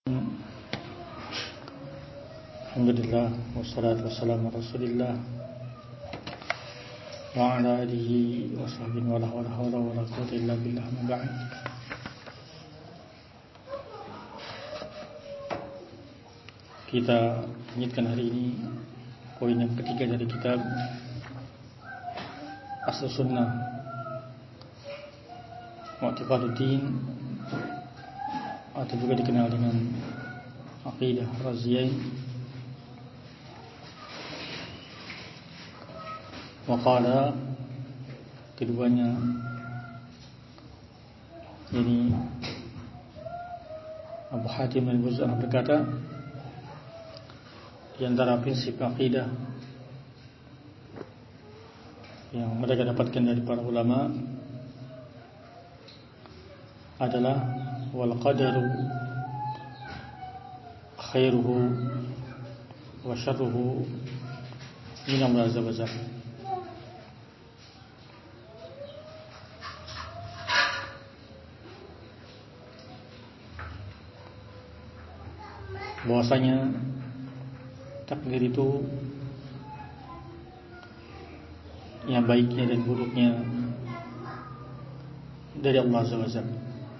Alhamdulillah wassalatu wassalamu ala Rasulillah wa ala alihi wa sahbihi wa la hawla wa la quwwata illa billah. Amma ba'd. Kita lanjutkan hari ini poin yang ketiga dari kitab Asl Sunnah Mu'taqaduddin, atau juga dikenal dengan Aqidah Raziyain. Waqala, keduanya ini Abu Hatim al-Buzan berkata, di antara prinsip aqidah yang mereka dapatkan dari para ulama adalah wal qadaru khairuhu wa syarruhu min Allah azza wa jalla. Bahwasanya takdir itu yang baiknya dan buruknya dari Allah Azza wa Jalla.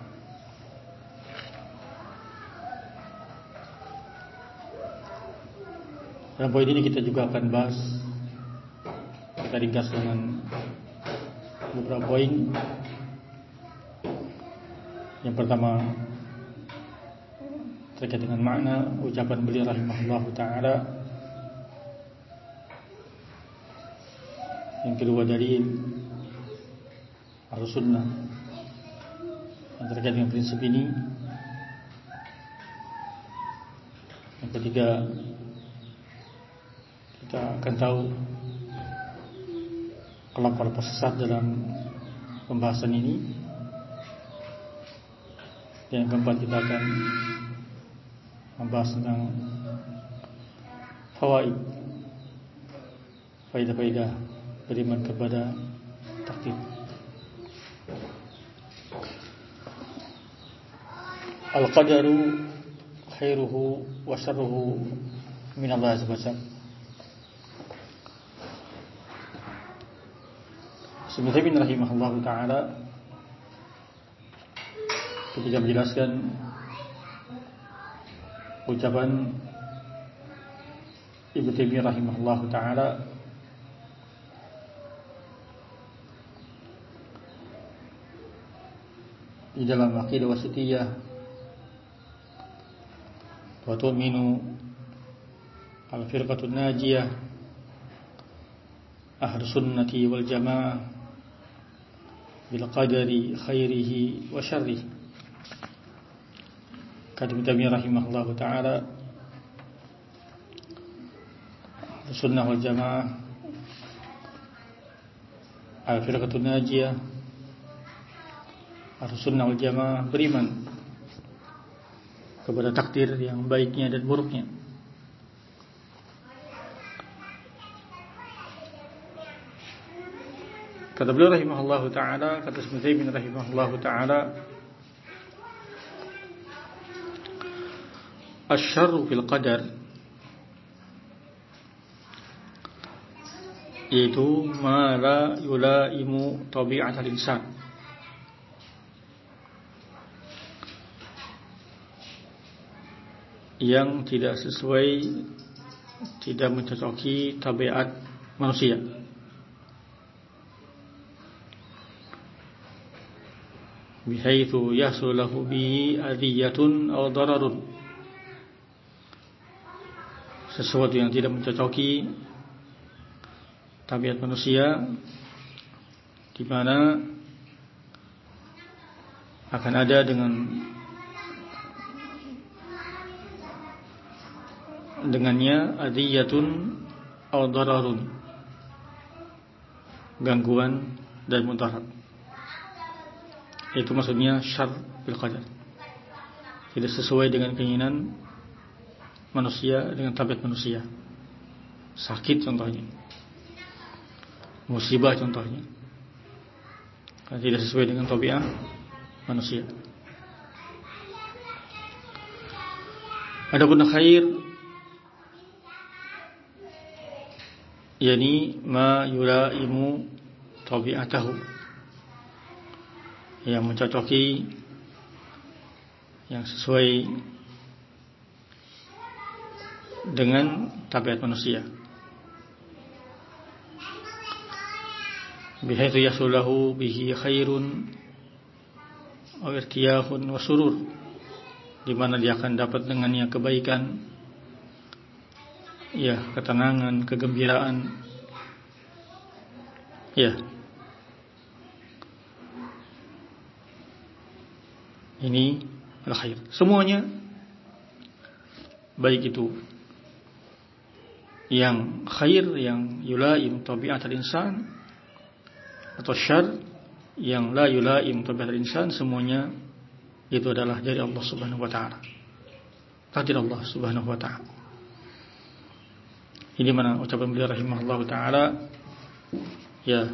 Dalam poin ini kita juga akan bahas, kita ringkas dengan beberapa poin. Yang pertama terkait dengan makna ucapan beliau rahimahullahu ta'ala. Yang kedua dalil Ahlussunnah yang terkait dengan prinsip ini. Yang ketiga, kita akan tahu kelompok sesat dalam pembahasan ini. Yang keempat, kita akan membahas tentang faidah beriman kepada takdir. Al-qadaru khairuhu wa syarruhu min Allah azza wa jalla. Ibnu Taimiyah rahimahullahu taala ketika menjelaskan ucapan Ibnu Taimiyah rahimahullahu taala di dalam Aqidah Wasithiyah, wa tu'minu al-firqatun najiyah Ahlus Sunnati wal Jamaah bil qadari khairihi wa syarrihi. Kata Ibnu Taimiyah rahimahullahu taala, Sunnah wal Jamaah al-firqatun najiyah, Sunnah wal Jamaah beriman kepada takdir yang baiknya dan buruknya. Kata beliau rahimahullahu taala, kata Ibnu Taimiyah rahimahullahu taala, asy-syarru fil qadar, yaitu ma la yulaimu tabi'atal insan, yang tidak sesuai, tidak mencocoki tabiat manusia. Bihaitsu yahsul lahu bi adiyatun aw dararun, sesuatu yang tidak mencocoki tabiat manusia, di mana akan ada dengannya adiyatun aw dararun, gangguan dan mudarat. Itu maksudnya syarr bil qadar, tidak sesuai dengan keinginan manusia, dengan tabiat manusia. Sakit contohnya, musibah contohnya, tidak sesuai dengan tabiat manusia. Adapun khair yani ma yulaimu tabi'atahu, yang mencocoki, yang sesuai dengan tabiat manusia, bihaitsu yasulahu bihi khairun aw irtiyahun wa surur, di mana dia akan dapat dengannya kebaikan, ya, ketenangan, kegembiraan, ya. Ini al-khair. Semuanya, baik itu yang khair yang yulaim tabiat al-insan, atau syarr yang la yulaim tabiat al-insan, semuanya itu adalah dari Allah Subhanahu wa taala. Takdir Allah Subhanahu wa taala. Ini mana ucapan beliau rahimahullahu taala, ya,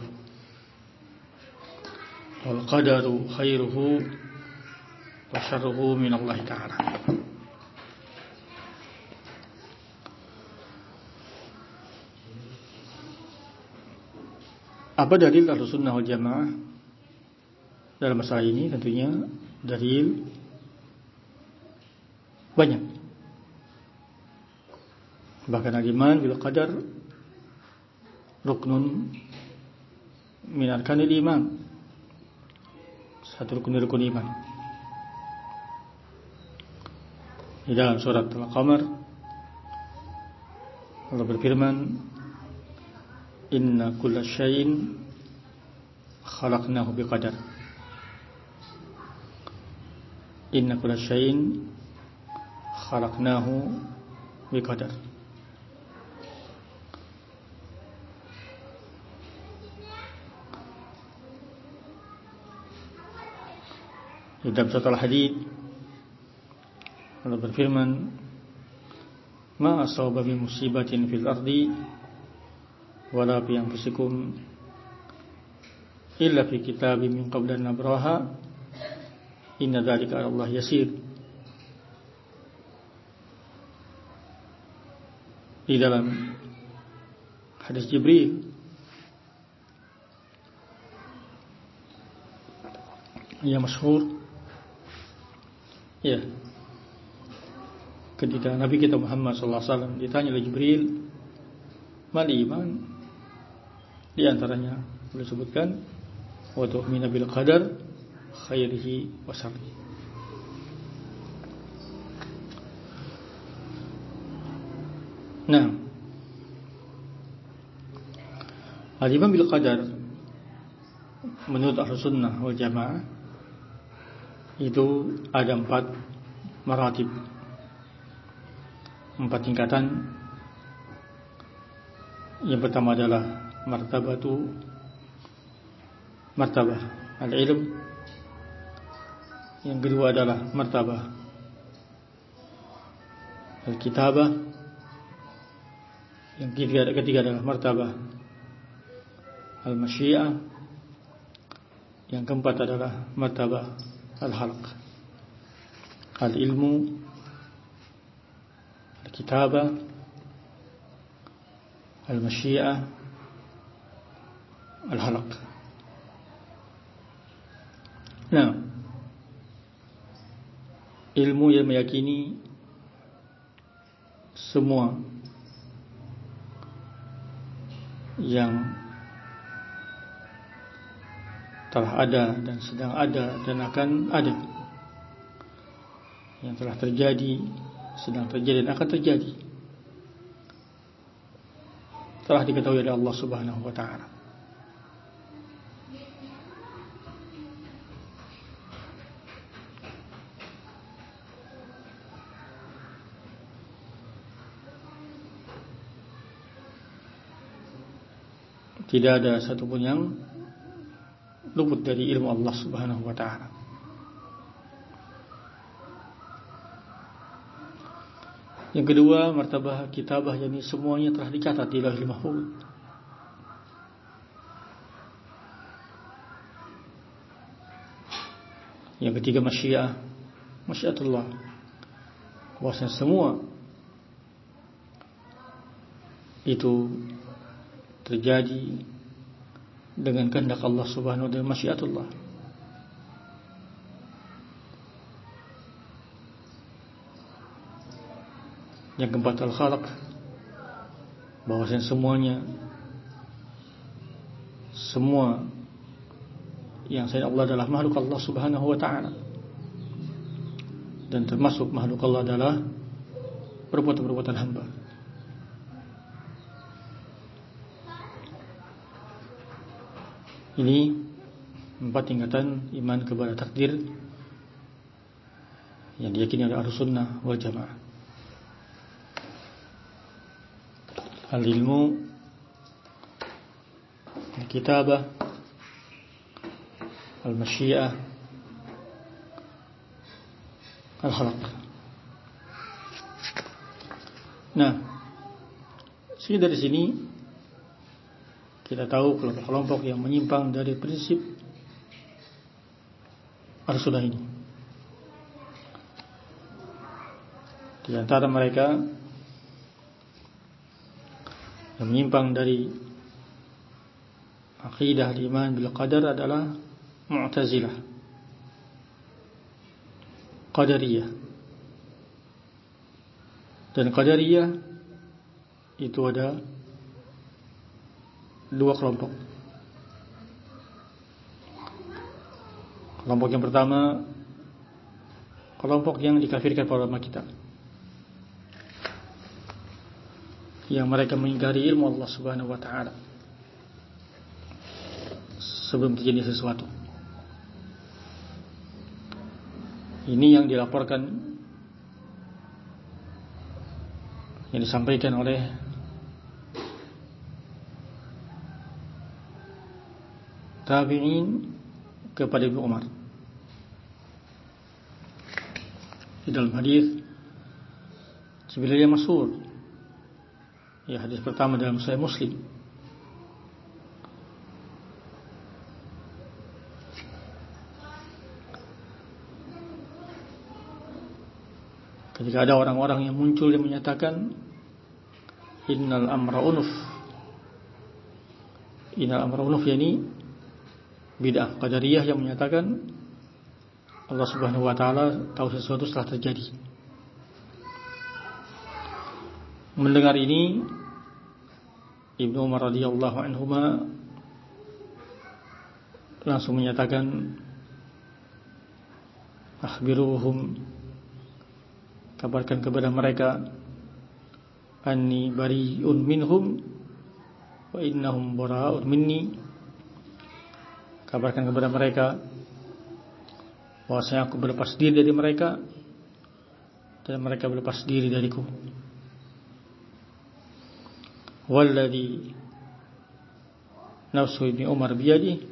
wal qadaru khairuhu wa syarruhu min Allah taala. Apa dalil Ahlussunnah wal Jamaah dalam masalah ini? Tentunya dalil banyak. Bahkan al-iman bil qadar ruknun min arkanil iman, satu rukun iman. Di dalam surat Al-Qamar Allah berfirman, inna kulla syai'in khalaqnahu biqadar. Inna kulla syai'in khalaqnahu biqadar. Di dalam surat Al-Hadid Allah berfirman, ma asaba min musibatin fil ardi wala fi anfusikum illa fi kitabim min qabli an nabraha inna dzalika 'ala Allah yasir. Di dalam hadis Jibril yang masyhur, ya, ketika Nabi kita Muhammad sallallahu alaihi wasallam ditanya oleh Jibril, mal iman? Di antaranya boleh sebutkan wa tu'minu bil qadar khairihi wa syarrihi. Nah, al-iman bil qadar menurut Ahlussunnah wal Jamaah itu ada 4 maratib, 4 tingkatan. Yang pertama adalah martabah al-ilm. Yang kedua adalah martabah al-kitabah. Yang ketiga adalah martabah al-masyiah. Yang keempat adalah martabah al-halq. Al-ilmu, al-kitabah, al-masyiah, al-halq. Nah, ilmu yang meyakini semua yang telah ada dan sedang ada dan akan ada, yang telah terjadi, sedang terjadi dan akan terjadi, telah diketahui oleh Allah Subhanahu wa taala. Tidak ada satupun yang luput dari ilmu Allah Subhanahu wa taala. Yang kedua, martabah kitabah, yakni semuanya telah dicatat di Lauhul Mahfuz. Yang ketiga, masyiatullah, bahwasanya semua itu terjadi dengan kehendak Allah Subhanahu wa taala, masyiatullah. Yang keempat al-khalaq, bahwasanya semua yang selain Allah adalah makhluk Allah Subhanahu wa taala, dan termasuk makhluk Allah adalah perbuatan-perbuatan hamba. Ini 4 tingkatan iman kepada takdir yang diyakini oleh Ahlussunnah wal Jamaah. Al-ilmu, al-kitabah, al-masyiah, al-khalaq. Nah, dari sini kita tahu kelompok-kelompok yang menyimpang dari prinsip Ahlussunnah ini. Di antara mereka yang menyimpang dari akidah iman bil qadar adalah Mu'tazilah, Qadariyah. Dan Qadariyah itu ada 2 kelompok. Kelompok yang pertama, kelompok yang dikafirkan para ulama kita, yang mereka mengingkari ilmu Allah Subhanahu wa taala sebelum terjadi sesuatu. Ini yang dilaporkan, yang disampaikan oleh tabi'in kepada Ibnu Umar di dalam hadis sebenarnya masyhur, ya, hadis pertama dalam Sahih Muslim. Ketika ada orang-orang yang muncul yang menyatakan innal amra unuf, yani bid'ah Qadariyah yang menyatakan Allah Subhanahu wa taala tahu sesuatu setelah terjadi. Mendengar ini, Ibnu Umar radhiyallahu anhuma langsung menyatakan, akhbiruhum, kabarkan kepada mereka, anni bari'un minhum wa innahum bara'un minni. Kabarkan kepada mereka bahwasanya aku berlepas diri dari mereka dan mereka berlepas diri dariku. Walladzi nafsu Ibnu Umar biyadihi,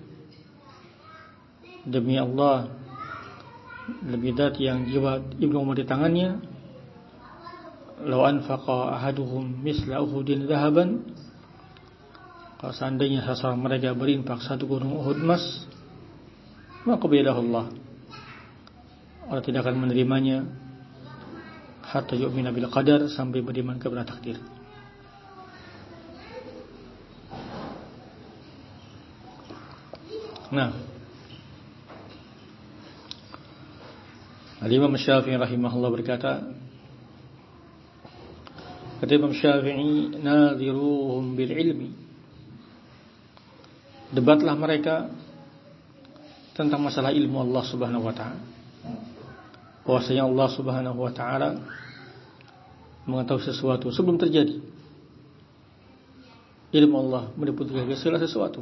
demi Allah, demi zat yang jiwa Ibnu Umar di tangannya, law anfaqa ahaduhum misla Uhudin dhahaban, kalau seandainya sasaran mereka berinfak 1 gunung Uhud emas, maka qabilahu Allah, Allah tidak akan menerimanya hatta yu'mina bil qadar, sampai beriman kepada takdir. Nah, Al-Imam Syafi'i rahimahullah berkata, kata Imam Syafi'i, nadhiruhum bil ilmi, debatlah mereka tentang masalah ilmu Allah Subhanahu wa taala, bahwasanya Allah Subhanahu wa taala mengetahui sesuatu sebelum terjadi. Ilmu Allah meliputi segala sesuatu.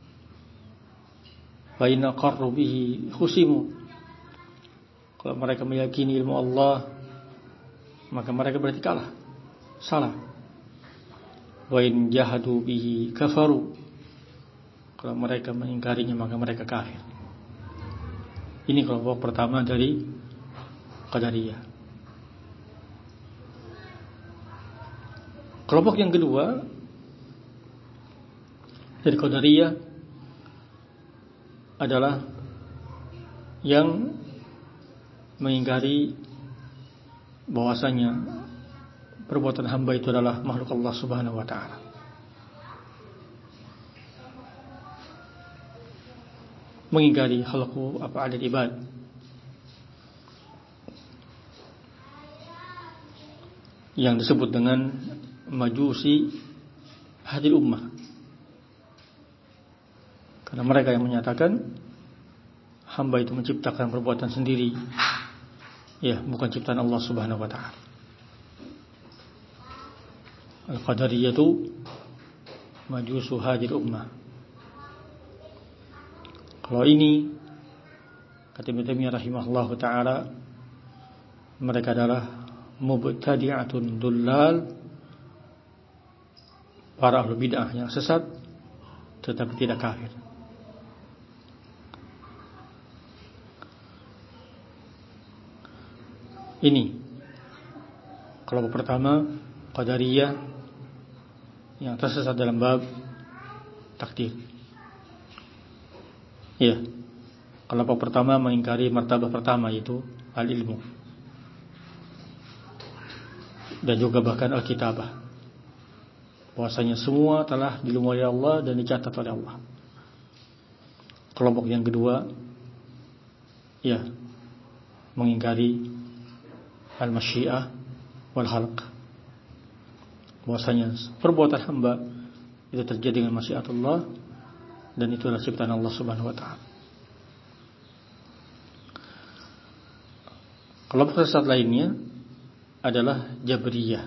Fa inna qarru bihi khusimu, kalau mereka meyakini ilmu Allah, maka mereka berarti kalah, salah. Wa in jahadu bihi kafaru, kalau mereka mengingkarinya maka mereka kafir. Ini kelompok pertama dari Qadariyah. Kelompok yang kedua dari Qadariyah adalah yang mengingkari bahwasanya perbuatan hamba itu adalah makhluk Allah Subhanahu wa taala. Mengingkari khalqu af'alil ibad, yang disebut dengan majusi hadil ummah, karena mereka yang menyatakan hamba itu menciptakan perbuatan sendiri, ya, bukan ciptaan Allah Subhanahu wa taala. Al-Qadariyatu majusu hadil ummah. Kalau ini kata Ibnu Taimiyah rahimahullahu taala, mereka adalah mubtadi'atun dullal, para ahli bid'ah yang sesat tetapi tidak kafir. Ini kelompok pertama, Qadariyah, yang tersesat dalam bab takdir. Ya, kelompok pertama mengingkari martabah pertama, yaitu al-ilmu, dan juga bahkan al-kitabah, bahwasanya semua telah diilmui oleh Allah dan dicatat oleh Allah. Kelompok yang kedua, ya, mengingkari al-masyiah wal khalq, bahwasanya perbuatan hamba itu terjadi dengan masyiatullah, dan itu adalah ciptaan Allah Subhanahu wa taala. Kelompok sesat lainnya adalah Jabriyah.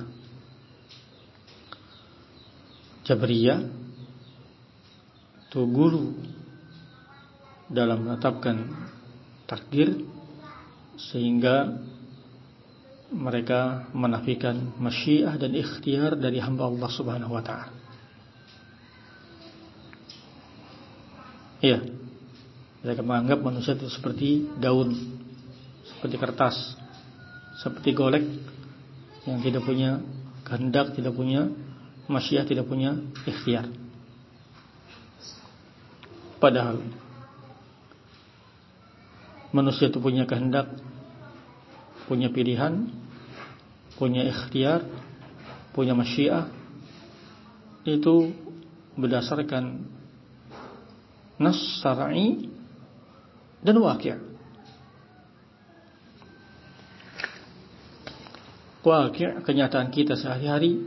Jabriyah itu guru dalam menetapkan takdir, sehingga mereka menafikan masyiah dan ikhtiar dari hamba Allah Subhanahu wa taala. Ya, mereka menganggap manusia itu seperti daun, seperti kertas, seperti golek yang tidak punya kehendak, tidak punya masyiah, tidak punya ikhtiar. Padahal manusia itu punya kehendak, punya pilihan, punya ikhtiar, punya masyiah. Itu berdasarkan nas syar'i dan waqi'. Waqi', kenyataan kita sehari-hari,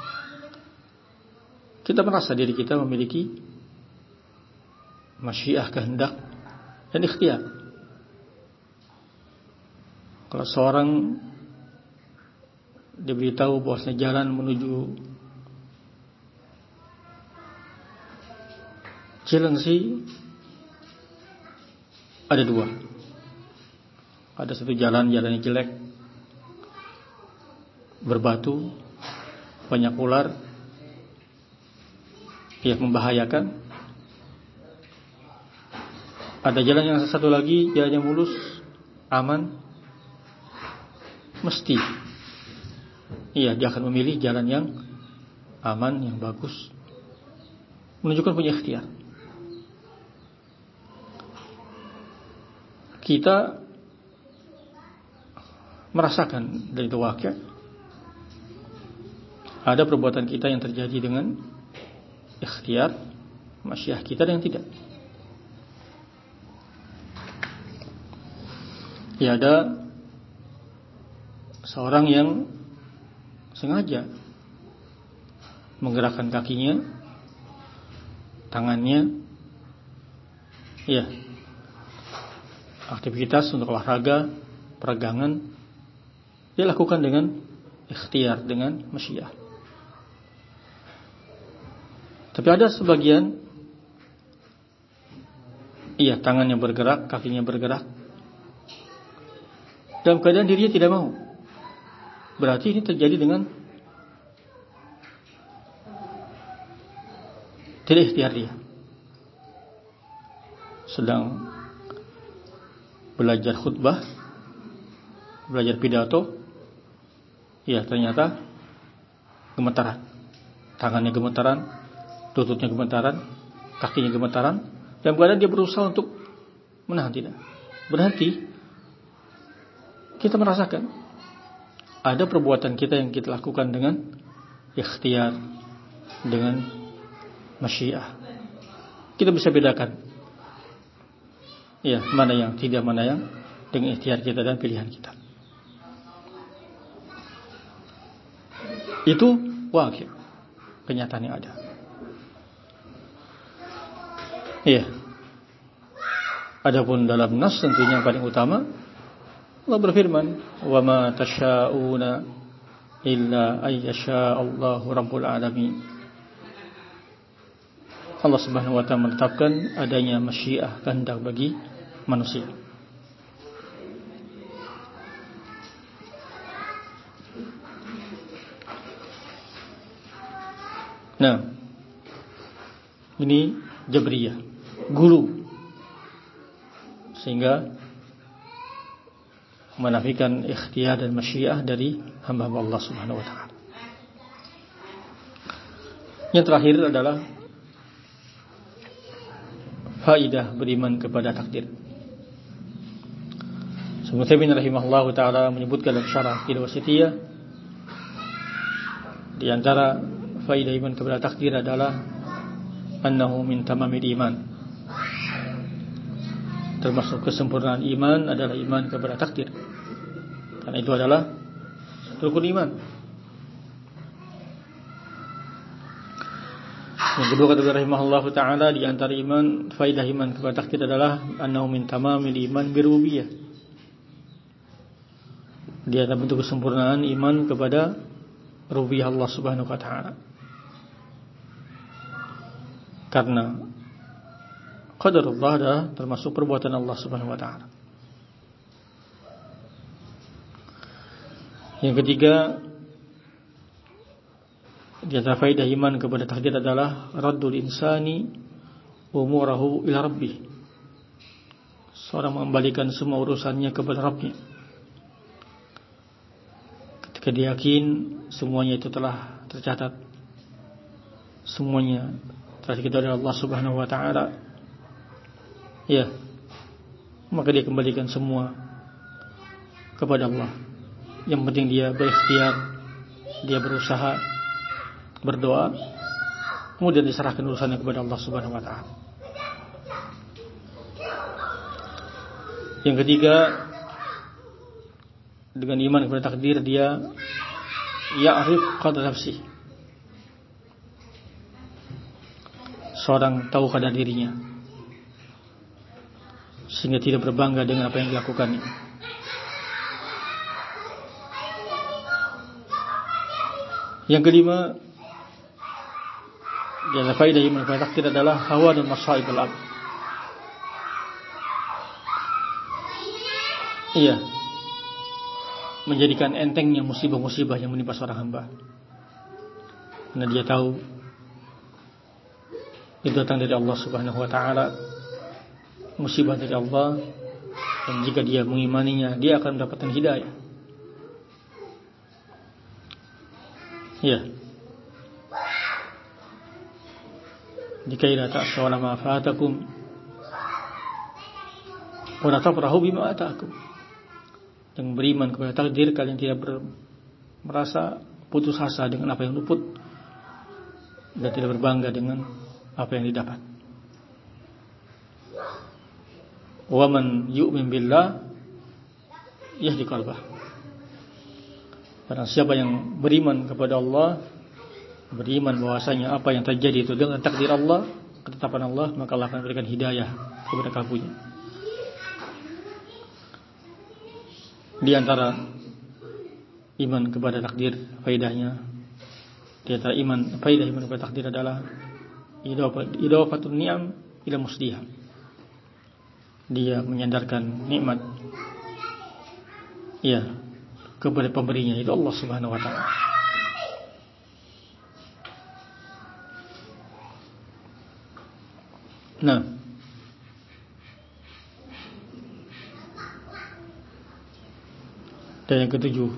kita merasa diri kita memiliki masyiah, kehendak, dan ikhtiar. Kalau seorang diberitahu bahwasanya jalan menuju Cilengsi ada dua. Ada satu jalannya jelek, berbatu, banyak ular, yang membahayakan. Ada jalan yang satu lagi, jalannya mulus, aman, mesti. Iya, dia akan memilih jalan yang aman, yang bagus, menunjukkan punya ikhtiar. Kita merasakan dari itu waqi', ada perbuatan kita yang terjadi dengan ikhtiar, masyiah kita, dan yang tidak. Ya, ada seorang yang sengaja menggerakkan kakinya, tangannya, ya, aktivitas untuk olahraga, peregangan, dia lakukan dengan ikhtiar, dengan masyiah. Tapi ada sebagian, iya, tangannya bergerak, kakinya bergerak, dalam keadaan dirinya tidak mau. Berarti ini terjadi dengan tidak ikhtiar dia. Sedang belajar khutbah, belajar pidato, ya, ternyata gemetaran. Tangannya gemetaran, lututnya gemetaran, kakinya gemetaran. Dalam keadaan dia berusaha untuk menahan, tidak berhenti. Kita merasakan ada perbuatan kita yang kita lakukan dengan ikhtiar, dengan masyiah. Kita bisa bedakan, ya, mana yang tidak, mana yang dengan ikhtiar kita dan pilihan kita. Itu wakil, kenyataan yang ada. Iya. Adapun dalam nas tentunya yang paling utama, Allah berfirman, "Wa ma tasyauna illa ayyasha Allahu rabbul alamin." Allah Subhanahu wa taala menetapkan adanya masyiah, kehendak bagi manusia. Nah, ini Jabriyah, guru, sehingga menafikan ikhtiar dan masyiah dari hamba-hamba Allah Subhanahu wa taala. Yang terakhir adalah faidah beriman kepada takdir. Ibnu Taimiyah rahimahullahu taala menyebutkan dalam syarah Aqidahus Wasithiyah, di antara faidah iman kepada takdir adalah annahu min tamamil iman. Termasuk kesempurnaan iman adalah iman kepada takdir, karena itu adalah rukun iman. Yang kedua kata rahimahullahu taala, di antara iman, faidah iman kepada takdir adalah annahu min tamamil iman birububiyah. Dia adalah bentuk kesempurnaan iman kepada rububiyah Allah Subhanahu wa taala. Karena qadarullah adalah termasuk perbuatan Allah Subhanahu wa taala. Yang ketiga, di antara faedah iman kepada takdir adalah raddul insani umurahu ila rabbih. Seorang mengembalikan semua urusannya kepada Rabbnya. Ketika dia yakin semuanya itu telah tercatat, semuanya telah diketahui oleh Allah Subhanahu wa taala, ya, maka dia kembalikan semua kepada Allah. Yang penting dia berikhtiar, dia berusaha, berdoa, kemudian diserahkan urusannya kepada Allah Subhanahu wa taala. Yang ketiga, dengan iman kepada takdir, dia ya'rif qadar nafsi. Seorang tahu kadar dirinya, sehingga tidak berbangga dengan apa yang dilakukannya. Yang kelima, di antara faedah iman kepada takdir adalah hawa dan masaib al-ab. Iya, menjadikan entengnya musibah-musibah yang menimpa seorang hamba, karena dia tahu itu datang dari Allah Subhanahu wa taala, musibah dari Allah, dan jika dia mengimaninya, dia akan mendapatkan hidayah. Ya. Jika ila ta'sawna ma fatakum wa la tafrahu bima ataakum. Yang beriman kepada takdir, kalian tidak merasa putus asa dengan apa yang luput, dan tidak berbangga dengan apa yang didapat. Wa man yu'min billah yahdi qalbah. Barang siapa yang beriman kepada Allah, beriman bahwasanya apa yang terjadi itu dengan takdir Allah, ketetapan Allah, maka Allah akan berikan hidayah kepada kalbunya. Di antara iman kepada takdir faedahnya, di antara faedah iman kepada takdir adalah idafatun ni'am ila musliha. Dia menyandarkan nikmat, ya, kepada pemberinya, itu Allah Subhanahu wa taala. Nah, dan yang ketujuh,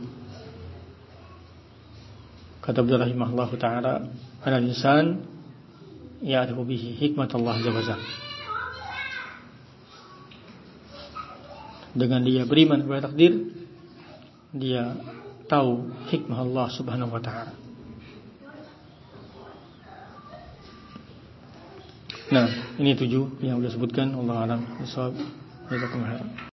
kata Abdullah rahimahullahu taala, al-insan ya'rifu bihi hikmat Allah jalla. Dengan dia beriman kepada takdir, dia tahu hikmah Allah Subhanahu wa taala. Nah, ini 7 yang sudah disebutkan. Allah a'lam bishawab. Jazakumullah khairan.